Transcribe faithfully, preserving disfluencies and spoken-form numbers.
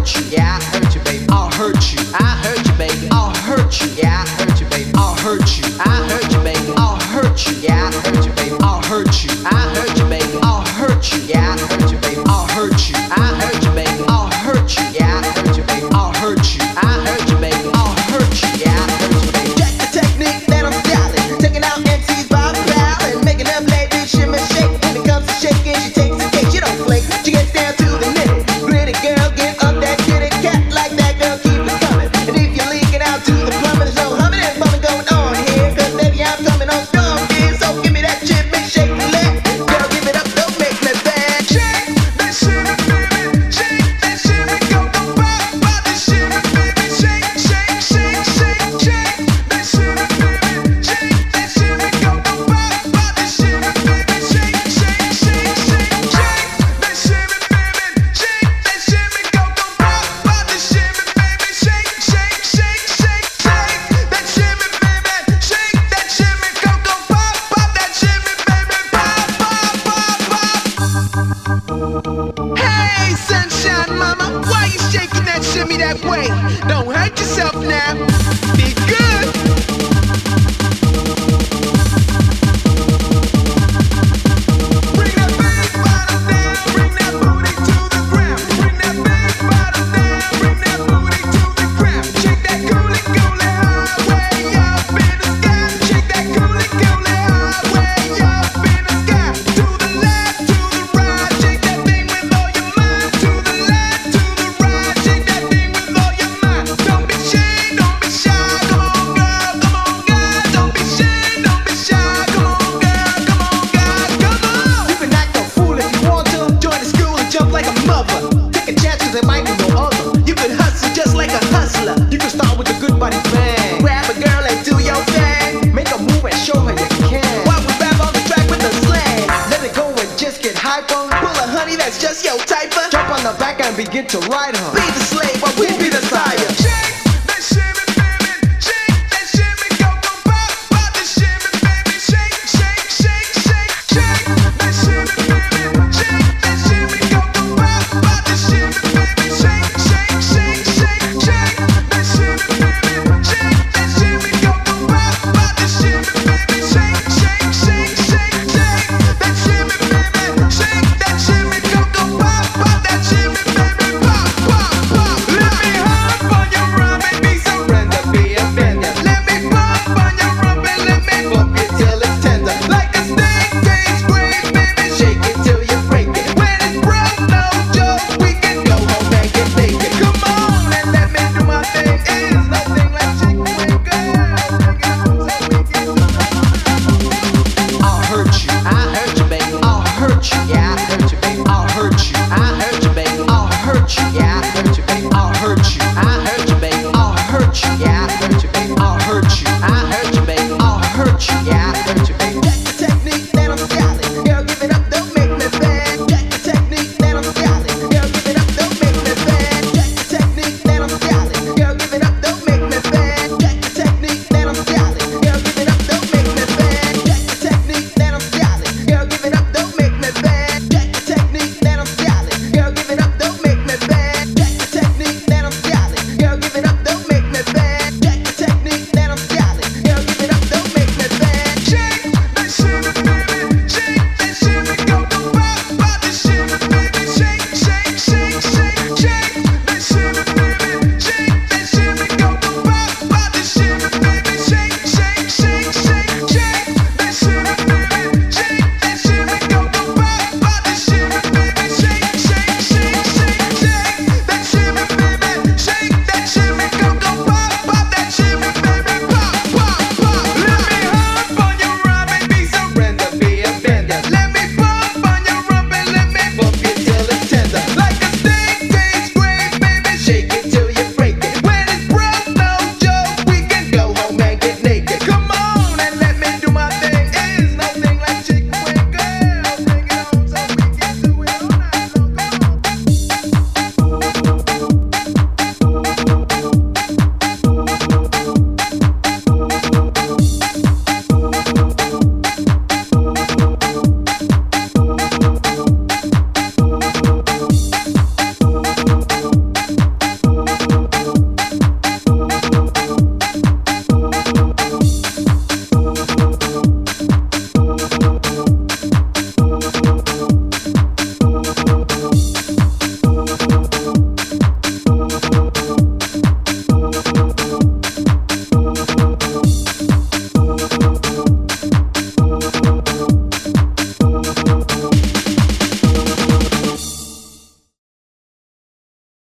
hurt you. Yeah, I hurt you, baby. I'll hurt you. I hurt you, baby. I'll hurt you. Yeah, I hurt you, baby. I'll hurt you. I hurt you, baby. I'll hurt you. Yeah, I hurt you, baby. I'll hurt you. I hurt you, baby. I'll hurt you. Yeah, I hurt you, baby. I'll hurt you. I hurt you, baby. I'll hurt you. Yeah, I hurt you, baby. I'll hurt you. I hurt you, baby. I'll hurt you. Yeah, I hurt you, baby. Check the technique that I'm styling, taking out M Cs by the pal and making them ladies shimmy shake. When it comes to shaking, she takes the cake. She don't flake. She gets down to the nitty gritty. Girl, get up that kitty cat like that. Girl, keep it coming. And if you're leaking out to the plumbing, there's no humming and bumming going on here. 'Cause baby, I'm coming on strong, dear. So give me that shimmy shake the leg. Girl, give it up, don't make me bad. Shake that shimmy, baby. Shake that shimmy, go go pop, pop that shimmy, baby. Shake, shake, shake, shake, shake that shimmy, baby. Shake that shimmy, go go pop, pop that shimmy, baby. Shake, shake, shake, shake, shake that shimmy, baby. Shake that shimmy, go go pop, pop that shimmy, baby. Shake, shake, shake, shake, shake that shimmy, baby. Shake that shimmy, go go pop, pop that shimmy, baby. Pop, pop, pop, pop. Hey, sunshine mama, why you shaking that shimmy that way? Don't hurt yourself now. Be good. Bring that big bottom down, bring that booty to the ground. Bring that big bottom down, bring that booty to the ground. Shake that coolie coolie high way up in the sky. Shake that coolie coolie high way up in the sky. To the left, to the right, shake that thing with all your mind. To the left, to the right, shake that thing with all your mind. Don't be shy, don't be shy, come on girl, come on girl. Don't be shy, don't be shy, come on girl, come on girl, come on. You can act a fool if you want to. Join the school and jump like a mother. Take a chance 'cause there might be no other. You can hustle just like a hustler. You can start with a good body bang. Grab a girl and do your thing. Make a move and show her you can. While we rap on the track with the slang, let it go and just get hyper. Pull a honey that's just your type. Jump on the back and begin to ride her. Be the slave while we be the sire. Shake that shimmy, baby. Shake that shimmy, go go pop, pop that shimmy, baby. Shake, shake, shake, shake, shake that shimmy, baby. Shake that shimmy, go go pop, pop that shimmy, baby. Shake, shake, shake, shake, shake that shimmy, baby. Shake that shimmy, go go pop, pop that shimmy, baby. Shake, shake, shake, shake, shake that shimmy, baby. Shake that shimmy, go go pop, pop that shimmy, baby. Pop, pop, pop. Let me hop on your rump and be surrender, be offended. Let me bump on your rump and let me bump it till it's tender. Like a snake, taste great, baby. Shake it till you break it. When it's broke, no joke, we can go home and get naked. Come on and let me do my thing. It's nothing like chicken wing, girl. I'll hurt you. I hurt you, baby. I'll hurt you. Yeah, I hurt you, baby. I'll hurt you. I hurt you, baby. I'll hurt you. Yeah.